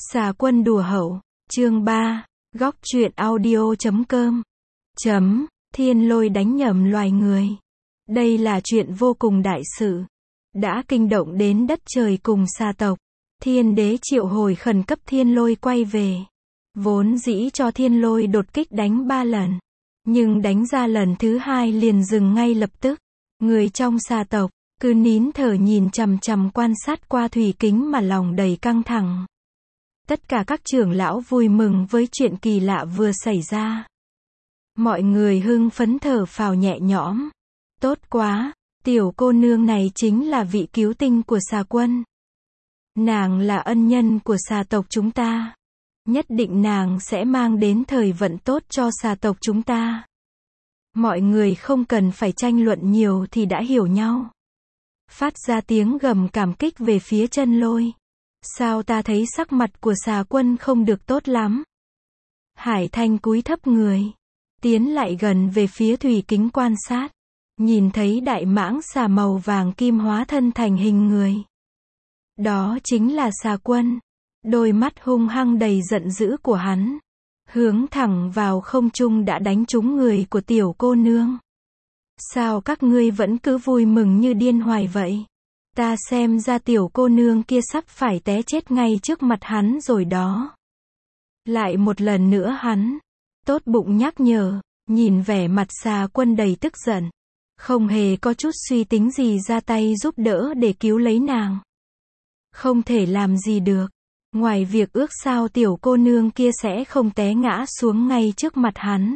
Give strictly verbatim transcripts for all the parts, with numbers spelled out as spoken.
Xà quân đùa hậu, chương ba, góc truyện audio chấm com. Chấm, thiên lôi đánh nhầm loài người. Đây là chuyện vô cùng đại sự. Đã kinh động đến đất trời cùng xà tộc. Thiên đế triệu hồi khẩn cấp thiên lôi quay về. Vốn dĩ cho thiên lôi đột kích đánh ba lần. Nhưng đánh ra lần thứ hai liền dừng ngay lập tức. Người trong xà tộc, cứ nín thở nhìn chằm chằm quan sát qua thủy kính mà lòng đầy căng thẳng. Tất cả các trưởng lão vui mừng với chuyện kỳ lạ vừa xảy ra. Mọi người hưng phấn thở phào nhẹ nhõm. Tốt quá, tiểu cô nương này chính là vị cứu tinh của xà quân. Nàng là ân nhân của xà tộc chúng ta. Nhất định nàng sẽ mang đến thời vận tốt cho xà tộc chúng ta. Mọi người không cần phải tranh luận nhiều thì đã hiểu nhau. Phát ra tiếng gầm cảm kích về phía chân lôi. Sao ta thấy sắc mặt của xà quân không được tốt lắm? Hải Thanh cúi thấp người. Tiến lại gần về phía thủy kính quan sát. Nhìn thấy đại mãng xà màu vàng kim hóa thân thành hình người. Đó chính là xà quân. Đôi mắt hung hăng đầy giận dữ của hắn. Hướng thẳng vào không trung đã đánh trúng người của tiểu cô nương. Sao các ngươi vẫn cứ vui mừng như điên hoài vậy? Ta xem ra tiểu cô nương kia sắp phải té chết ngay trước mặt hắn rồi đó. Lại một lần nữa hắn, tốt bụng nhắc nhở, nhìn vẻ mặt xà quân đầy tức giận. Không hề có chút suy tính gì ra tay giúp đỡ để cứu lấy nàng. Không thể làm gì được. Ngoài việc ước sao tiểu cô nương kia sẽ không té ngã xuống ngay trước mặt hắn.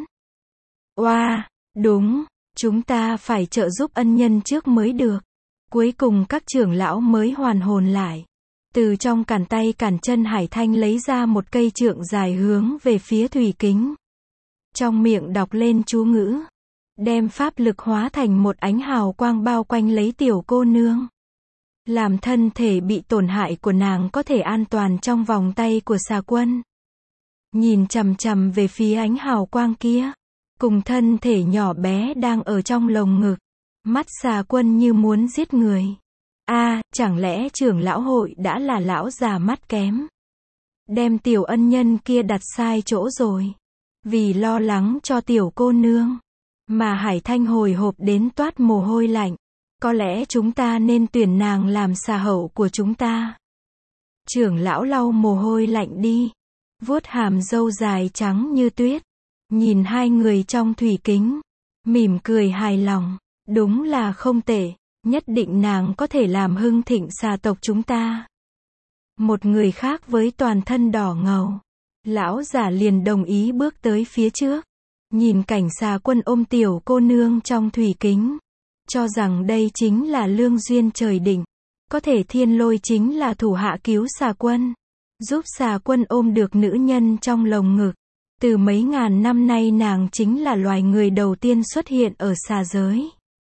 Oa, đúng, chúng ta phải trợ giúp ân nhân trước mới được. Cuối cùng các trưởng lão mới hoàn hồn lại. Từ trong cản tay cản chân Hải Thanh lấy ra một cây trượng dài hướng về phía thủy kính. Trong miệng đọc lên chú ngữ. Đem pháp lực hóa thành một ánh hào quang bao quanh lấy tiểu cô nương. Làm thân thể bị tổn hại của nàng có thể an toàn trong vòng tay của xà quân. Nhìn chằm chằm về phía ánh hào quang kia. Cùng thân thể nhỏ bé đang ở trong lồng ngực. Mắt xà quân như muốn giết người. A, à, chẳng lẽ trưởng lão hội đã là lão già mắt kém? Đem tiểu ân nhân kia đặt sai chỗ rồi. Vì lo lắng cho tiểu cô nương. Mà Hải Thanh hồi hộp đến toát mồ hôi lạnh. Có lẽ chúng ta nên tuyển nàng làm xà hậu của chúng ta. Trưởng lão lau mồ hôi lạnh đi. Vuốt hàm râu dài trắng như tuyết. Nhìn hai người trong thủy kính. Mỉm cười hài lòng. Đúng là không tệ. Nhất định nàng có thể làm hưng thịnh xà tộc chúng ta. Một người khác với toàn thân đỏ ngầu. Lão giả liền đồng ý bước tới phía trước. Nhìn cảnh xà quân ôm tiểu cô nương trong thủy kính. Cho rằng đây chính là lương duyên trời định. Có thể thiên lôi chính là thủ hạ cứu xà quân. Giúp xà quân ôm được nữ nhân trong lồng ngực. Từ mấy ngàn năm nay nàng chính là loài người đầu tiên xuất hiện ở xà giới.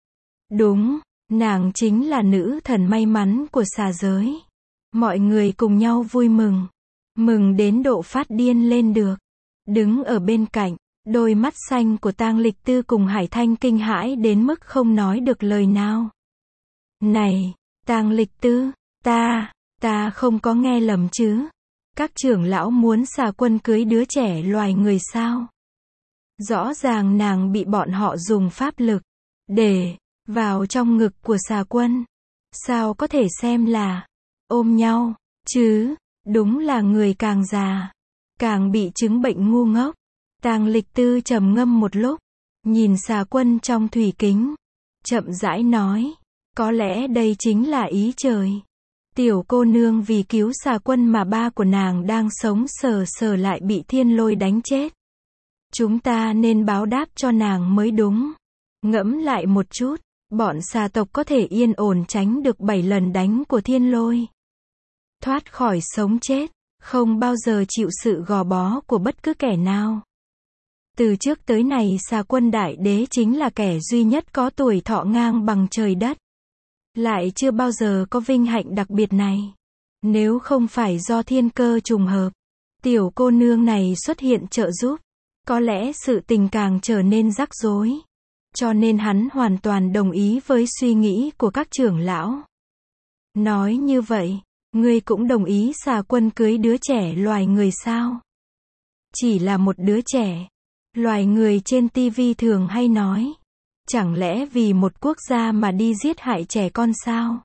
Đúng, nàng chính là nữ thần may mắn của xà giới. Mọi người cùng nhau vui mừng. Mừng đến độ phát điên lên được. Đứng ở bên cạnh, đôi mắt xanh của Tang Lịch Tư cùng Hải Thanh kinh hãi đến mức không nói được lời nào. Này, Tang Lịch Tư, ta, ta không có nghe lầm chứ? Các trưởng lão muốn xà quân cưới đứa trẻ loài người sao? Rõ ràng nàng bị bọn họ dùng pháp lực để vào trong ngực của xà quân. Sao có thể xem là ôm nhau, chứ? Đúng là người càng già, càng bị chứng bệnh ngu ngốc. Tang Lịch Tư trầm ngâm một lúc, nhìn xà quân trong thủy kính, chậm rãi nói, có lẽ đây chính là ý trời. Tiểu cô nương vì cứu xà quân mà ba của nàng đang sống sờ sờ lại bị thiên lôi đánh chết. Chúng ta nên báo đáp cho nàng mới đúng. Ngẫm lại một chút, bọn xà tộc có thể yên ổn tránh được bảy lần đánh của thiên lôi. Thoát khỏi sống chết, không bao giờ chịu sự gò bó của bất cứ kẻ nào. Từ trước tới nay xà quân đại đế chính là kẻ duy nhất có tuổi thọ ngang bằng trời đất. Lại chưa bao giờ có vinh hạnh đặc biệt này. Nếu không phải do thiên cơ trùng hợp, tiểu cô nương này xuất hiện trợ giúp, có lẽ sự tình càng trở nên rắc rối. Cho nên hắn hoàn toàn đồng ý với suy nghĩ của các trưởng lão. Nói như vậy, Ngươi cũng đồng ý xà quân cưới đứa trẻ loài người sao? Chỉ là một đứa trẻ. Loài người trên tivi thường hay nói. Chẳng lẽ vì một quốc gia mà đi giết hại trẻ con sao?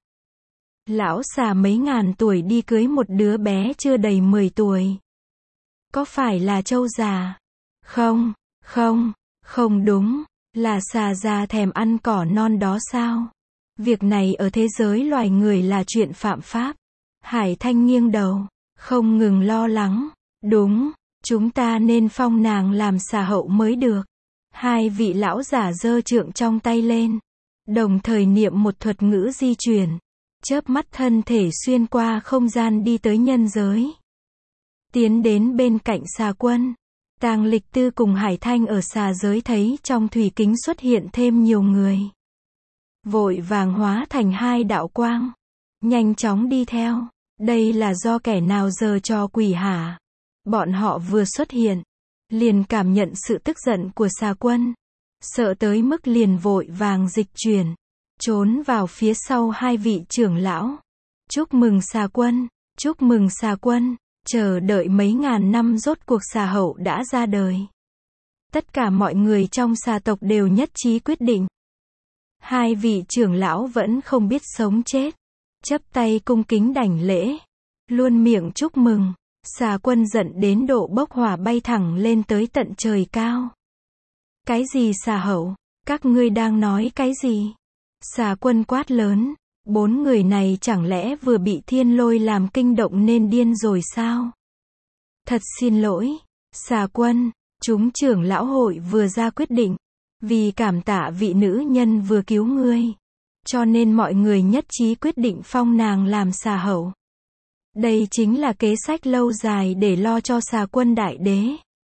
Lão xà mấy ngàn tuổi đi cưới một đứa bé chưa đầy mười tuổi. Có phải là trâu già? Không, không, không đúng. Là xà già thèm ăn cỏ non đó sao? Việc này ở thế giới loài người là chuyện phạm pháp. Hải Thanh nghiêng đầu, không ngừng lo lắng. Đúng, chúng ta nên phong nàng làm xà hậu mới được. Hai vị lão giả giơ trượng trong tay lên, đồng thời niệm một thuật ngữ di chuyển. Chớp mắt thân thể xuyên qua không gian đi tới nhân giới. Tiến đến bên cạnh xà quân. Tàng Lịch Tư cùng Hải Thanh ở xà giới thấy trong thủy kính xuất hiện thêm nhiều người. Vội vàng hóa thành hai đạo quang. Nhanh chóng đi theo. Đây là do kẻ nào giở trò quỷ hả? Bọn họ vừa xuất hiện. Liền cảm nhận sự tức giận của xà quân. Sợ tới mức liền vội vàng dịch chuyển. Trốn vào phía sau hai vị trưởng lão. Chúc mừng xà quân. Chúc mừng xà quân. Chờ đợi mấy ngàn năm rốt cuộc xà hậu đã ra đời. Tất cả mọi người trong xà tộc đều nhất trí quyết định. Hai vị trưởng lão vẫn không biết sống chết. Chắp tay cung kính đảnh lễ. Luôn miệng chúc mừng. Xà quân giận đến độ bốc hỏa bay thẳng lên tới tận trời cao. Cái gì xà hậu? Các ngươi đang nói cái gì? Xà quân quát lớn. Bốn người này chẳng lẽ vừa bị thiên lôi làm kinh động nên điên rồi sao? Thật xin lỗi, xà quân, chúng trưởng lão hội vừa ra quyết định. Vì cảm tạ vị nữ nhân vừa cứu ngươi. Cho nên mọi người nhất trí quyết định phong nàng làm xà hậu. Đây chính là kế sách lâu dài để lo cho xà quân đại đế.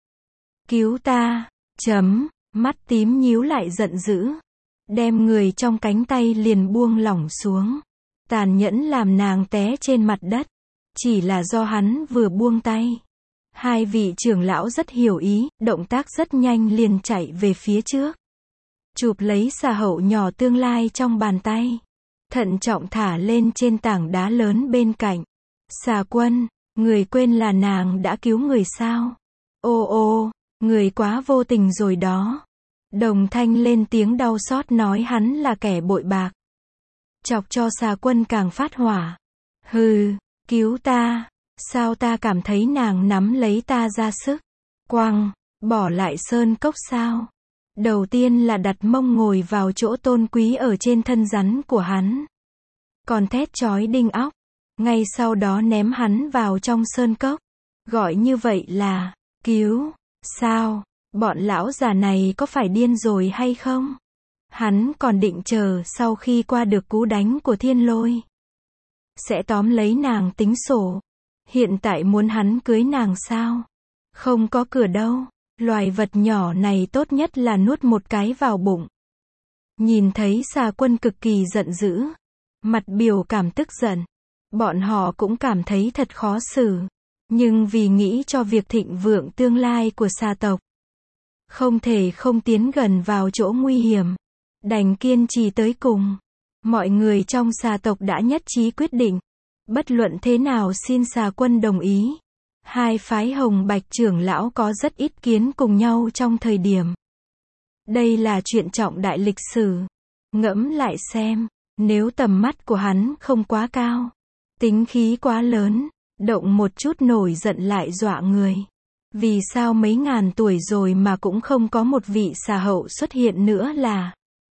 Cứu ta, chấm, mắt tím nhíu lại giận dữ. Đem người trong cánh tay liền buông lỏng xuống. Tàn nhẫn làm nàng té trên mặt đất. Chỉ là do hắn vừa buông tay. Hai vị trưởng lão rất hiểu ý, động tác rất nhanh liền chạy về phía trước. Chụp lấy xà hậu nhỏ tương lai trong bàn tay. Thận trọng thả lên trên tảng đá lớn bên cạnh. Xà quân, người quên là nàng đã cứu người sao? Ô ô, người quá vô tình rồi đó. Đồng thanh lên tiếng đau xót nói hắn là kẻ bội bạc. Chọc cho xà quân càng phát hỏa. Hừ, cứu ta. Sao ta cảm thấy nàng nắm lấy ta ra sức. Quăng, bỏ lại sơn cốc sao? Đầu tiên là đặt mông ngồi vào chỗ tôn quý ở trên thân rắn của hắn. Còn thét chói đinh óc. Ngay sau đó ném hắn vào trong sơn cốc. Gọi như vậy là cứu. Sao? Bọn lão già này có phải điên rồi hay không? Hắn còn định chờ sau khi qua được cú đánh của thiên lôi. Sẽ tóm lấy nàng tính sổ. Hiện tại muốn hắn cưới nàng sao? Không có cửa đâu. Loài vật nhỏ này tốt nhất là nuốt một cái vào bụng. Nhìn thấy xà quân cực kỳ giận dữ. Mặt biểu cảm tức giận. Bọn họ cũng cảm thấy thật khó xử. Nhưng vì nghĩ cho việc thịnh vượng tương lai của xà tộc. Không thể không tiến gần vào chỗ nguy hiểm. Đành kiên trì tới cùng. Mọi người trong xà tộc đã nhất trí quyết định. Bất luận thế nào xin xà quân đồng ý. Hai phái hồng bạch trưởng lão có rất ít kiến cùng nhau trong thời điểm. Đây là chuyện trọng đại lịch sử. Ngẫm lại xem. Nếu tầm mắt của hắn không quá cao. Tính khí quá lớn. Động một chút nổi giận lại dọa người. Vì sao mấy ngàn tuổi rồi mà cũng không có một vị xà hậu xuất hiện nữa là.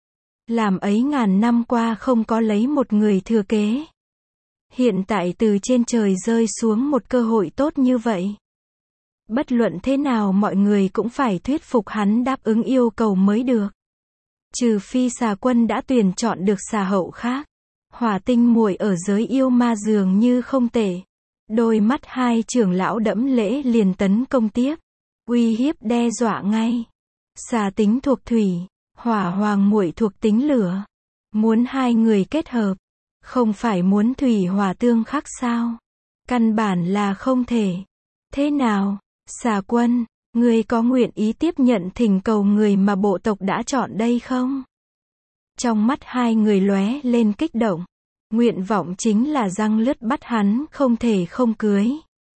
Làm ấy ngàn năm qua không có lấy một người thừa kế. Hiện tại từ trên trời rơi xuống một cơ hội tốt như vậy. Bất luận thế nào mọi người cũng phải thuyết phục hắn đáp ứng yêu cầu mới được. Trừ phi xà quân đã tuyển chọn được xà hậu khác. Hỏa tinh muội ở giới yêu ma dường như không tệ. Đôi mắt hai trưởng lão đẫm lễ liền tấn công tiếp. Uy hiếp đe dọa ngay. Xà tính thuộc thủy. Hỏa hoàng muội thuộc tính lửa. Muốn hai người kết hợp. Không phải muốn thủy hỏa tương khắc sao? Căn bản là không thể. Thế nào, xà quân, ngươi có nguyện ý tiếp nhận thỉnh cầu người mà bộ tộc đã chọn đây không? Trong mắt hai người lóe lên kích động. Nguyện vọng chính là răng lướt bắt hắn không thể không cưới.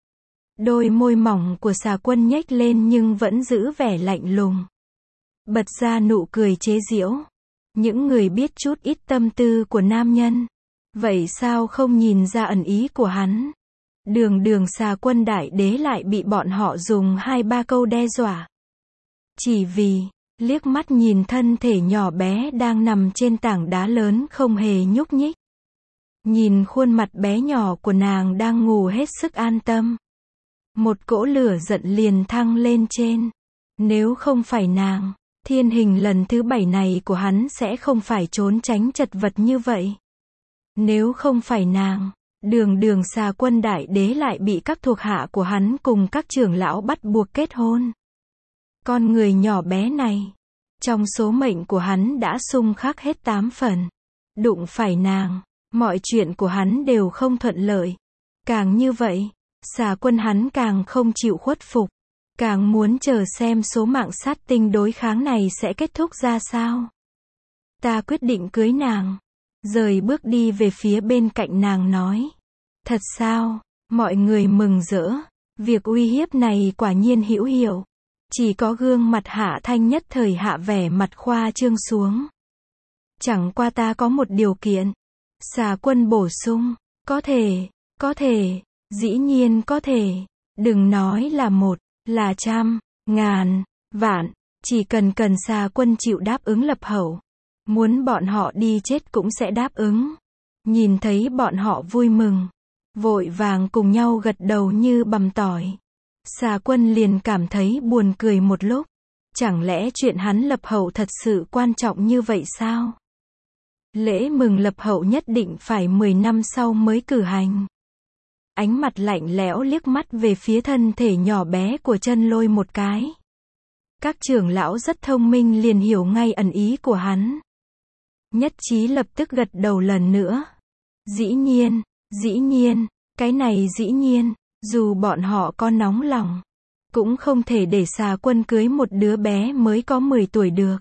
Đôi môi mỏng của Xà Quân nhếch lên nhưng vẫn giữ vẻ lạnh lùng. Bật ra nụ cười chế giễu. Những người biết chút ít tâm tư của nam nhân. Vậy sao không nhìn ra ẩn ý của hắn? Đường đường Xà Quân đại đế lại bị bọn họ dùng hai ba câu đe dọa. Chỉ vì, liếc mắt nhìn thân thể nhỏ bé đang nằm trên tảng đá lớn không hề nhúc nhích. Nhìn khuôn mặt bé nhỏ của nàng đang ngủ hết sức an tâm. Một cỗ lửa giận liền thăng lên trên. Nếu không phải nàng, thiên hình lần thứ bảy này của hắn sẽ không phải trốn tránh chật vật như vậy. Nếu không phải nàng, đường đường Xà Quân đại đế lại bị các thuộc hạ của hắn cùng các trưởng lão bắt buộc kết hôn. Con người nhỏ bé này, trong số mệnh của hắn đã xung khắc hết tám phần. Đụng phải nàng, mọi chuyện của hắn đều không thuận lợi. Càng như vậy, Xà Quân hắn càng không chịu khuất phục. Càng muốn chờ xem số mạng sát tinh đối kháng này sẽ kết thúc ra sao. Ta quyết định cưới nàng. Rời bước đi về phía bên cạnh nàng nói. Thật sao? Mọi người mừng rỡ. Việc uy hiếp này quả nhiên hữu hiệu. Chỉ có gương mặt Hạ Thanh nhất thời hạ vẻ mặt khoa trương xuống. Chẳng qua ta có một điều kiện. Xà Quân bổ sung. Có thể, có thể, dĩ nhiên có thể. Đừng nói là một, là trăm, ngàn, vạn. Chỉ cần cần Xà Quân chịu đáp ứng lập hậu. Muốn bọn họ đi chết cũng sẽ đáp ứng. Nhìn thấy bọn họ vui mừng. Vội vàng cùng nhau gật đầu như bằm tỏi. Xà Quân liền cảm thấy buồn cười một lúc. Chẳng lẽ chuyện hắn lập hậu thật sự quan trọng như vậy sao? Lễ mừng lập hậu nhất định phải mười năm sau mới cử hành. Ánh mặt lạnh lẽo liếc mắt về phía thân thể nhỏ bé của Chân Lôi một cái. Các trưởng lão rất thông minh liền hiểu ngay ẩn ý của hắn. Nhất trí lập tức gật đầu lần nữa. Dĩ nhiên, dĩ nhiên, cái này dĩ nhiên, dù bọn họ có nóng lòng, cũng không thể để Xà Quân cưới một đứa bé mới có mười tuổi được.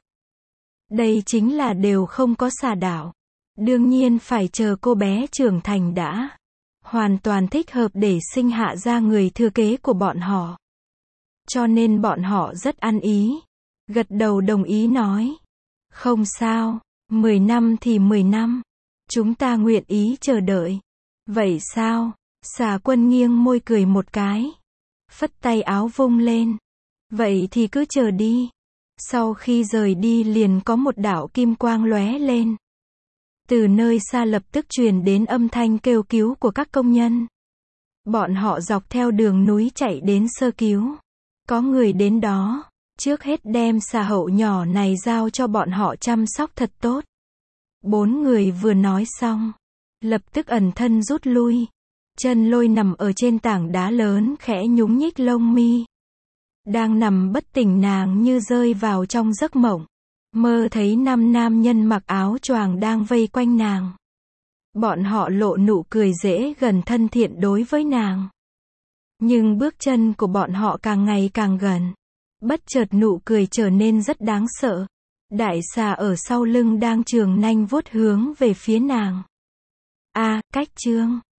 Đây chính là đều không có xà đạo. Đương nhiên phải chờ cô bé trưởng thành đã. Hoàn toàn thích hợp để sinh hạ ra người thừa kế của bọn họ. Cho nên bọn họ rất ăn ý. Gật đầu đồng ý nói. Không sao, mười năm thì mười năm. Chúng ta nguyện ý chờ đợi. Vậy sao? Xà Quân nghiêng môi cười một cái. Phất tay áo vung lên. Vậy thì cứ chờ đi. Sau khi rời đi liền có một đạo kim quang lóe lên. Từ nơi xa lập tức truyền đến âm thanh kêu cứu của các công nhân. Bọn họ dọc theo đường núi chạy đến sơ cứu. Có người đến đó, trước hết đem xà hậu nhỏ này giao cho bọn họ chăm sóc thật tốt. Bốn người vừa nói xong, lập tức ẩn thân rút lui. Chân Lôi nằm ở trên tảng đá lớn khẽ nhúng nhích lông mi. Đang nằm bất tỉnh nàng như rơi vào trong giấc mộng. Mơ thấy năm nam nhân mặc áo choàng đang vây quanh nàng. Bọn họ lộ nụ cười dễ gần thân thiện đối với nàng. Nhưng bước chân của bọn họ càng ngày càng gần. Bất chợt nụ cười trở nên rất đáng sợ. Đại xà ở sau lưng đang trường nanh vuốt hướng về phía nàng. A, cách chương.